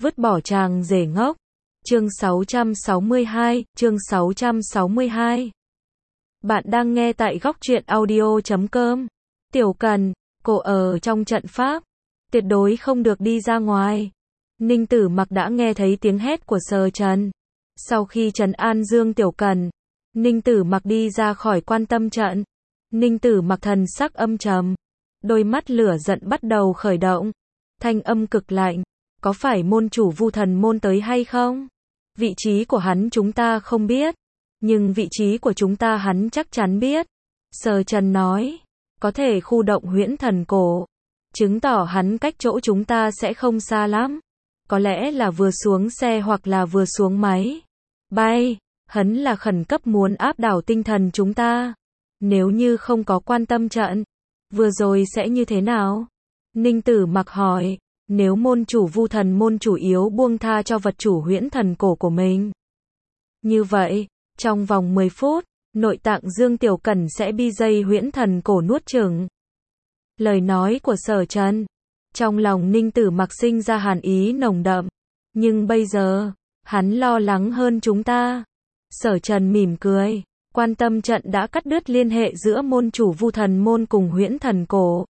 vứt bỏ chàng rể ngốc. Chương 662. Bạn đang nghe tại góc truyện audio.com. Tiểu Cần, cô ở trong trận pháp, tuyệt đối không được đi ra ngoài. Ninh Tử Mặc đã nghe thấy tiếng hét của Sở Trần. Sau khi trấn an Dương Tiểu Cần, Ninh Tử Mặc đi ra khỏi quan tâm trận. Ninh Tử Mặc thần sắc âm trầm, đôi mắt lửa giận bắt đầu khởi động. Thanh âm cực lạnh, có phải môn chủ Vu Thần môn tới hay không? Vị trí của hắn chúng ta không biết, nhưng vị trí của chúng ta hắn chắc chắn biết. Sở Trần nói, có thể khu động huyễn thần cổ, chứng tỏ hắn cách chỗ chúng ta sẽ không xa lắm. Có lẽ là vừa xuống xe hoặc là vừa xuống máy bay. Hắn là khẩn cấp muốn áp đảo tinh thần chúng ta. Nếu như không có quan tâm trận, vừa rồi sẽ như thế nào? Ninh Tử Mặc hỏi, nếu môn chủ Vu Thần môn chủ yếu buông tha cho vật chủ huyễn thần cổ của mình. Như vậy, trong vòng 10 phút, nội tạng Dương Tiểu Cẩn sẽ bị dây huyễn thần cổ nuốt chửng. Lời nói của Sở Trần, trong lòng Ninh Tử Mặc sinh ra hàn ý nồng đậm. Nhưng bây giờ, hắn lo lắng hơn chúng ta. Sở Trần mỉm cười, quan tâm trận đã cắt đứt liên hệ giữa môn chủ Vu Thần môn cùng huyễn thần cổ.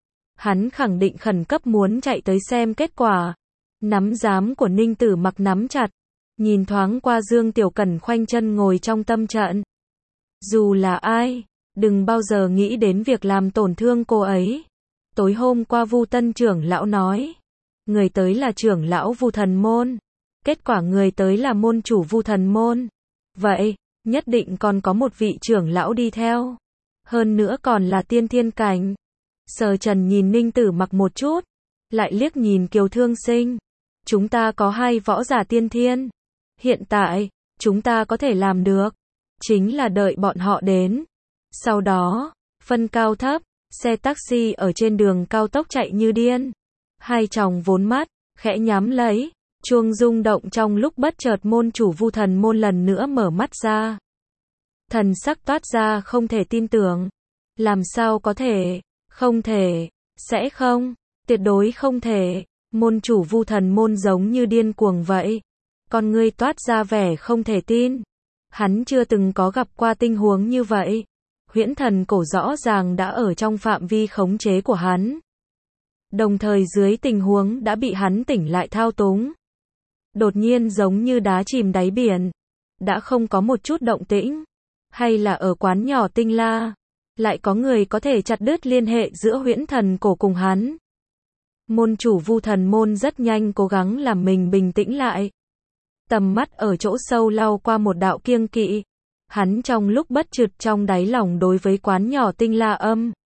Hắn khẳng định khẩn cấp muốn chạy tới xem kết quả. Nắm đấm của Ninh Tử Mặc nắm chặt, nhìn thoáng qua Dương Tiểu Cẩn khoanh chân ngồi trong tâm trận. Dù là ai, đừng bao giờ nghĩ đến việc làm tổn thương cô ấy. Tối hôm qua Vu Tân trưởng lão nói, người tới là trưởng lão Vu Thần môn, kết quả người tới là môn chủ Vu Thần môn. Vậy, nhất định còn có một vị trưởng lão đi theo. Hơn nữa còn là tiên thiên cảnh. Sở Trần nhìn Ninh Tử Mặc một chút, lại liếc nhìn Kiều Thương Sinh. Chúng ta có 2 võ giả tiên thiên. Hiện tại, chúng ta có thể làm được, chính là đợi bọn họ đến. Sau đó, phân cao thấp, xe taxi ở trên đường cao tốc chạy như điên. Hai tròng vốn mắt, khẽ nhắm lấy, chuông rung động trong lúc bất chợt môn chủ Vu Thần môn lần nữa mở mắt ra. Thần sắc toát ra không thể tin tưởng. Làm sao có thể? Không thể, sẽ không, tuyệt đối không thể. Môn chủ Vu Thần môn giống như điên cuồng vậy. Con ngươi toát ra vẻ không thể tin. Hắn chưa từng có gặp qua tình huống như vậy. Huyễn thần cổ rõ ràng đã ở trong phạm vi khống chế của hắn. Đồng thời dưới tình huống đã bị hắn tỉnh lại thao túng. Đột nhiên giống như đá chìm đáy biển. Đã không có một chút động tĩnh. Hay là ở quán nhỏ Tinh La, lại có người có thể chặt đứt liên hệ giữa huyễn thần cổ cùng hắn. Môn chủ Vu Thần môn rất nhanh cố gắng làm mình bình tĩnh lại. Tầm mắt ở chỗ sâu lau qua một đạo kiêng kỵ. Hắn trong lúc bất chợt trong đáy lòng đối với quán nhỏ Tinh La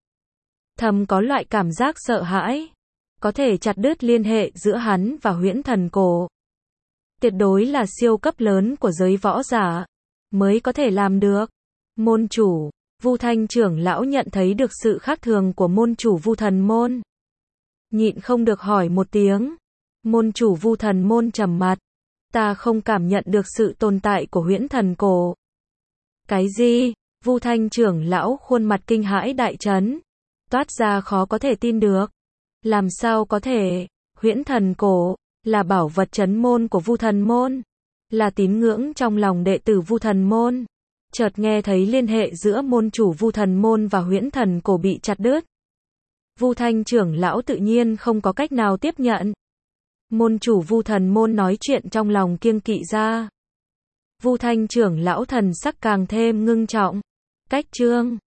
thầm có loại cảm giác sợ hãi. Có thể chặt đứt liên hệ giữa hắn và huyễn thần cổ. Tuyệt đối là siêu cấp lớn của giới võ giả mới có thể làm được. Môn chủ Vu Thanh trưởng lão nhận thấy được sự khác thường của môn chủ Vu Thần môn. Nhịn không được hỏi một tiếng. Môn chủ Vu Thần môn trầm mặt. Ta không cảm nhận được sự tồn tại của huyễn thần cổ. Cái gì? Vu Thanh trưởng lão khuôn mặt kinh hãi đại chấn. Toát ra khó có thể tin được. Làm sao có thể? Huyễn thần cổ là bảo vật trấn môn của Vu Thần môn, là tín ngưỡng trong lòng đệ tử Vu Thần môn. Chợt nghe thấy liên hệ giữa môn chủ Vu Thần môn và huyễn thần cổ bị chặt đứt. Vu Thanh trưởng lão tự nhiên không có cách nào tiếp nhận. Môn chủ Vu Thần môn nói chuyện trong lòng kiêng kỵ ra. Vu Thanh trưởng lão thần sắc càng thêm ngưng trọng. Cách chương